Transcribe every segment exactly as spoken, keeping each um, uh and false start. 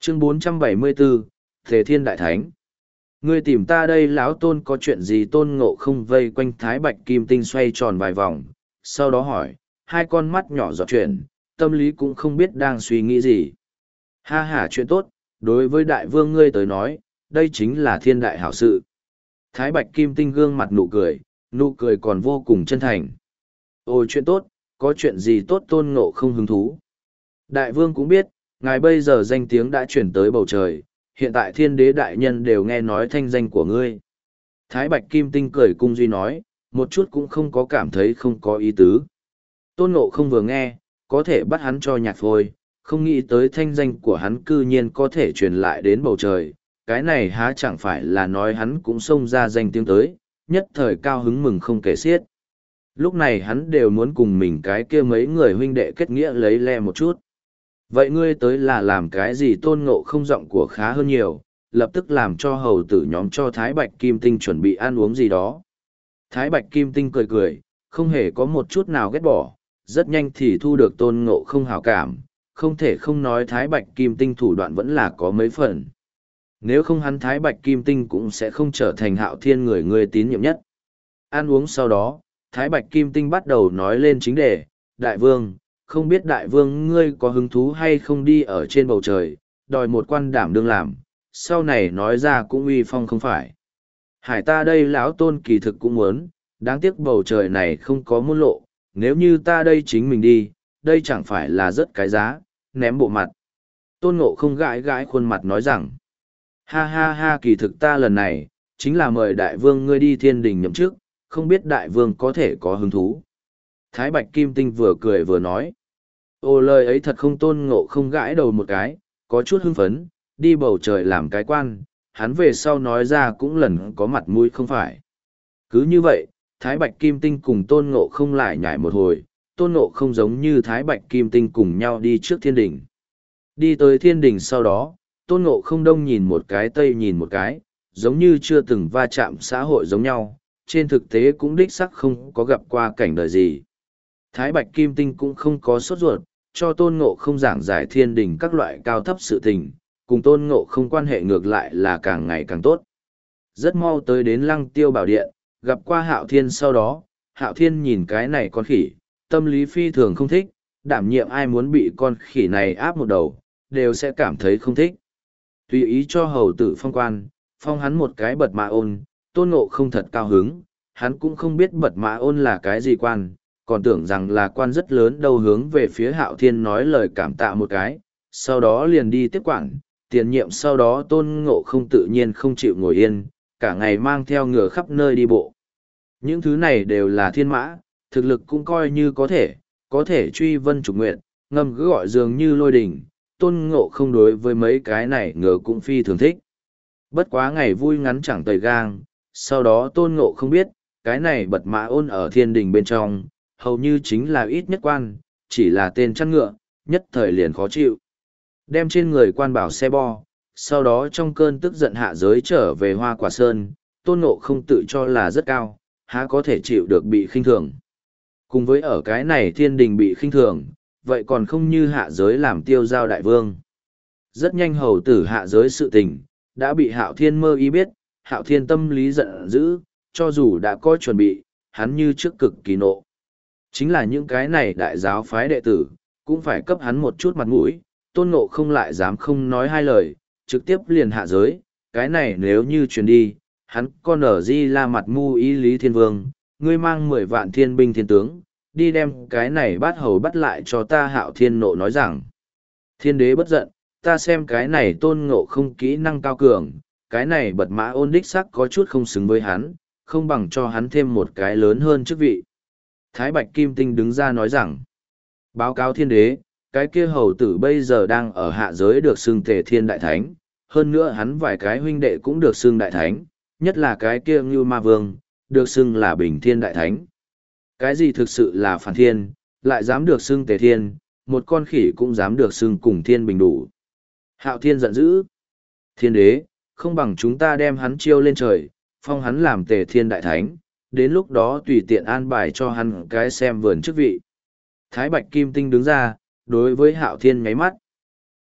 Chương bốn trăm bảy mươi bốn, Thể Thiên Đại Thánh. Ngươi tìm ta đây lão Tôn có chuyện gì? Tôn Ngộ Không vây quanh Thái Bạch Kim Tinh xoay tròn vài vòng, sau đó hỏi, hai con mắt nhỏ giọt chuyển, tâm lý cũng không biết đang suy nghĩ gì. Ha ha, chuyện tốt, đối với đại vương ngươi tới nói, đây chính là thiên đại hảo sự. Thái Bạch Kim Tinh gương mặt nụ cười, nụ cười còn vô cùng chân thành. Ôi chuyện tốt, có chuyện gì tốt? Tôn Ngộ Không hứng thú. Đại vương cũng biết, ngài bây giờ danh tiếng đã chuyển tới bầu trời, hiện tại thiên đế đại nhân đều nghe nói thanh danh của ngươi. Thái Bạch Kim Tinh cười cung duy nói, một chút cũng không có cảm thấy không có ý tứ. Tôn Ngộ Không vừa nghe, có thể bắt hắn cho nhạc phôi, không nghĩ tới thanh danh của hắn cư nhiên có thể truyền lại đến bầu trời. Cái này há chẳng phải là nói hắn cũng xông ra danh tiếng tới, nhất thời cao hứng mừng không kể xiết. Lúc này hắn đều muốn cùng mình cái kia mấy người huynh đệ kết nghĩa lấy le một chút. Vậy ngươi tới là làm cái gì? Tôn Ngộ Không giọng của khá hơn nhiều, lập tức làm cho hầu tử nhóm cho Thái Bạch Kim Tinh chuẩn bị ăn uống gì đó. Thái Bạch Kim Tinh cười cười, không hề có một chút nào ghét bỏ, rất nhanh thì thu được Tôn Ngộ Không hảo cảm, không thể không nói Thái Bạch Kim Tinh thủ đoạn vẫn là có mấy phần. Nếu không hắn Thái Bạch Kim Tinh cũng sẽ không trở thành Hạo Thiên người ngươi tín nhiệm nhất. Ăn uống sau đó, Thái Bạch Kim Tinh bắt đầu nói lên chính đề, đại vương, không biết đại vương ngươi có hứng thú hay không đi ở trên bầu trời, đòi một quan đảm đương làm, sau này nói ra cũng uy phong không phải. Hải ta đây lão Tôn kỳ thực cũng muốn, đáng tiếc bầu trời này không có môn lộ, nếu như ta đây chính mình đi, đây chẳng phải là rất cái giá, ném bộ mặt. Tôn Ngộ Không gãi gãi khuôn mặt nói rằng, ha ha ha, kỳ thực ta lần này, chính là mời đại vương ngươi đi thiên đình nhậm chức, không biết đại vương có thể có hứng thú. Thái Bạch Kim Tinh vừa cười vừa nói, ô lời ấy thật không? Tôn Ngộ Không gãi đầu một cái, có chút hưng phấn, đi bầu trời làm cái quan, hắn về sau nói ra cũng lần có mặt mũi không phải. Cứ như vậy, Thái Bạch Kim Tinh cùng Tôn Ngộ Không lại nhảy một hồi, Tôn Ngộ Không giống như Thái Bạch Kim Tinh cùng nhau đi trước thiên đình. Đi tới thiên đình sau đó, Tôn Ngộ Không đông nhìn một cái tây nhìn một cái, giống như chưa từng va chạm xã hội giống nhau, trên thực tế cũng đích sắc không có gặp qua cảnh đời gì. Thái Bạch Kim Tinh cũng không có sốt ruột, cho Tôn Ngộ Không giảng giải thiên đình các loại cao thấp sự tình, cùng Tôn Ngộ Không quan hệ ngược lại là càng ngày càng tốt. Rất mau tới đến Lăng Tiêu Bảo Điện, gặp qua Hạo Thiên sau đó, Hạo Thiên nhìn cái này con khỉ, tâm lý phi thường không thích, đảm nhiệm ai muốn bị con khỉ này áp một đầu, đều sẽ cảm thấy không thích. Tùy ý cho hầu tử phong quan, phong hắn một cái Bật Mã Ôn, Tôn Ngộ Không thật cao hứng, hắn cũng không biết Bật Mã Ôn là cái gì quan, còn tưởng rằng là quan rất lớn đâu, hướng về phía Hạo Thiên nói lời cảm tạ một cái, sau đó liền đi tiếp quản, tiền nhiệm sau đó Tôn Ngộ Không tự nhiên không chịu ngồi yên, cả ngày mang theo ngựa khắp nơi đi bộ. Những thứ này đều là thiên mã, thực lực cũng coi như có thể, có thể truy vân trục nguyện, ngâm cứ gọi dường như lôi đỉnh, Tôn Ngộ Không đối với mấy cái này ngựa cũng phi thường thích. Bất quá ngày vui ngắn chẳng tời gang, sau đó Tôn Ngộ Không biết, cái này Bật Mã Ôn ở thiên đình bên trong, hầu như chính là ít nhất quan, chỉ là tên chăn ngựa, nhất thời liền khó chịu. Đem trên người quan bảo xe bo, sau đó trong cơn tức giận hạ giới trở về Hoa Quả Sơn, Tôn Ngộ Không tự cho là rất cao, há có thể chịu được bị khinh thường. Cùng với ở cái này thiên đình bị khinh thường, vậy còn không như hạ giới làm tiêu giao đại vương. Rất nhanh hầu tử hạ giới sự tình, đã bị Hạo Thiên mơ ý biết, Hạo Thiên tâm lý giận dữ, cho dù đã có chuẩn bị, hắn như trước cực kỳ nộ. Chính là những cái này đại giáo phái đệ tử, cũng phải cấp hắn một chút mặt mũi, Tôn Ngộ Không lại dám không nói hai lời, trực tiếp liền hạ giới, cái này nếu như truyền đi, hắn con ở Di La mặt mu ý Lý Thiên Vương, ngươi mang mười vạn thiên binh thiên tướng, đi đem cái này bắt hầu bắt lại cho ta. Hạo Thiên nộ nói rằng, thiên đế bất giận, ta xem cái này Tôn Ngộ Không kỹ năng cao cường, cái này Bật Mã Ôn đích sắc có chút không xứng với hắn, không bằng cho hắn thêm một cái lớn hơn chức vị. Thái Bạch Kim Tinh đứng ra nói rằng, báo cáo thiên đế, cái kia hầu tử bây giờ đang ở hạ giới được xưng Tề Thiên Đại Thánh, hơn nữa hắn vài cái huynh đệ cũng được xưng Đại Thánh, nhất là cái kia Ngưu Ma Vương, được xưng là Bình Thiên Đại Thánh. Cái gì thực sự là phản thiên, lại dám được xưng Tề Thiên, một con khỉ cũng dám được xưng cùng thiên bình đủ. Hạo Thiên giận dữ, thiên đế, không bằng chúng ta đem hắn chiêu lên trời, phong hắn làm Tề Thiên Đại Thánh, đến lúc đó tùy tiện an bài cho hắn cái xem vườn chức vị. Thái Bạch Kim Tinh đứng ra, đối với Hạo Thiên nháy mắt.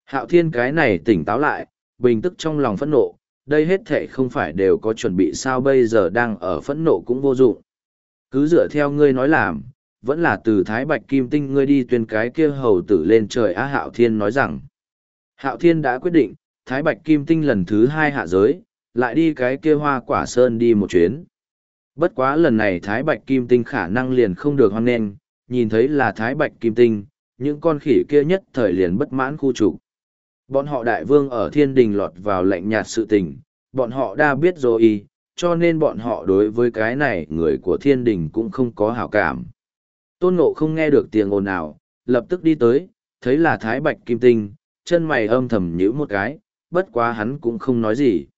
Hạo Thiên cái này tỉnh táo lại, bình tức trong lòng phẫn nộ, đây hết thệ không phải đều có chuẩn bị sao bây giờ đang ở phẫn nộ cũng vô dụng. Cứ dựa theo ngươi nói làm, vẫn là từ Thái Bạch Kim Tinh ngươi đi tuyên cái kia hầu tử lên trời á. Hạo Thiên nói rằng, Hạo Thiên đã quyết định, Thái Bạch Kim Tinh lần thứ hai hạ giới, lại đi cái kia Hoa Quả Sơn đi một chuyến. Bất quá lần này Thái Bạch Kim Tinh khả năng liền không được hoan nghênh, nhìn thấy là Thái Bạch Kim Tinh, những con khỉ kia nhất thời liền bất mãn khu trục. Bọn họ đại vương ở thiên đình lọt vào lạnh nhạt sự tình, bọn họ đã biết rồi, cho nên bọn họ đối với cái này người của thiên đình cũng không có hảo cảm. Tôn Ngộ không nghe được tiếng ồn ào, lập tức đi tới, thấy là Thái Bạch Kim Tinh, chân mày âm thầm nhíu một cái, bất quá hắn cũng không nói gì.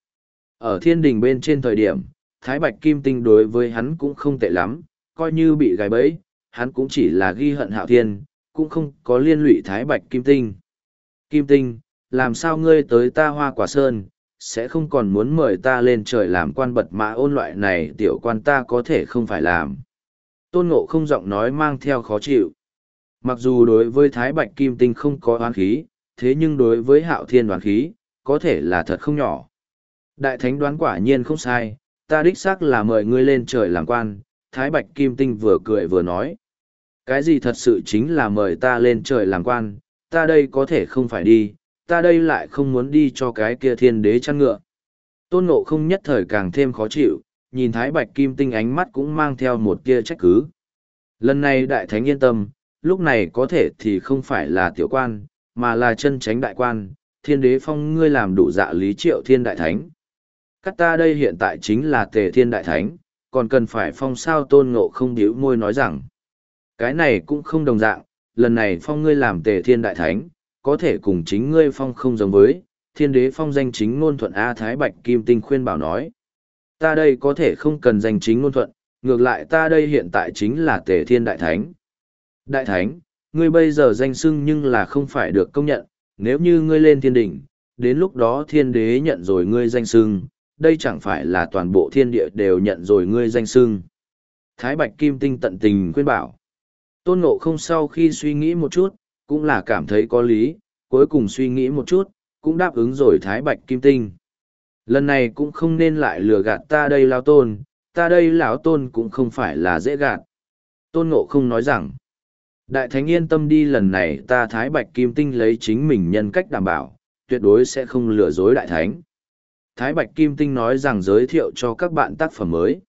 Ở thiên đình bên trên thời điểm, Thái Bạch Kim Tinh đối với hắn cũng không tệ lắm, coi như bị gài bẫy, hắn cũng chỉ là ghi hận Hạo Thiên, cũng không có liên lụy Thái Bạch Kim Tinh. Kim Tinh, làm sao ngươi tới ta Hoa Quả Sơn, sẽ không còn muốn mời ta lên trời làm quan bật mã ôn loại này tiểu quan ta có thể không phải làm. Tôn Ngộ không giọng nói mang theo khó chịu. Mặc dù đối với Thái Bạch Kim Tinh không có oán khí, thế nhưng đối với Hạo Thiên oán khí, có thể là thật không nhỏ. Đại Thánh đoán quả nhiên không sai, ta đích xác là mời ngươi lên trời làm quan. Thái Bạch Kim Tinh vừa cười vừa nói. Cái gì thật sự chính là mời ta lên trời làm quan, ta đây có thể không phải đi, ta đây lại không muốn đi cho cái kia thiên đế chăn ngựa. Tôn Ngộ không nhất thời càng thêm khó chịu, nhìn Thái Bạch Kim Tinh ánh mắt cũng mang theo một tia trách cứ. Lần này Đại Thánh yên tâm, lúc này có thể thì không phải là tiểu quan, mà là chân chánh đại quan, thiên đế phong ngươi làm đủ dạ lý Triệu Thiên Đại Thánh. Cắt ta đây hiện tại chính là Tề Thiên Đại Thánh, còn cần phải phong sao. Tôn Ngộ không điếu môi nói rằng, cái này cũng không đồng dạng, lần này phong ngươi làm Tề Thiên Đại Thánh, có thể cùng chính ngươi phong không giống với, thiên đế phong danh chính ngôn thuận. A. Thái Bạch Kim Tinh khuyên bảo nói, ta đây có thể không cần danh chính ngôn thuận, ngược lại ta đây hiện tại chính là Tề Thiên Đại Thánh. Đại Thánh, ngươi bây giờ danh xưng nhưng là không phải được công nhận, nếu như ngươi lên thiên đỉnh, đến lúc đó thiên đế nhận rồi ngươi danh xưng, đây chẳng phải là toàn bộ thiên địa đều nhận rồi ngươi danh xưng. Thái Bạch Kim Tinh tận tình khuyên bảo. Tôn Ngộ không sau khi suy nghĩ một chút, cũng là cảm thấy có lý, cuối cùng suy nghĩ một chút, cũng đáp ứng rồi Thái Bạch Kim Tinh. Lần này cũng không nên lại lừa gạt ta đây lão tôn, ta đây lão tôn cũng không phải là dễ gạt. Tôn Ngộ không nói rằng, Đại Thánh yên tâm đi, lần này ta Thái Bạch Kim Tinh lấy chính mình nhân cách đảm bảo, tuyệt đối sẽ không lừa dối Đại Thánh. Thái Bạch Kim Tinh nói rằng giới thiệu cho các bạn tác phẩm mới.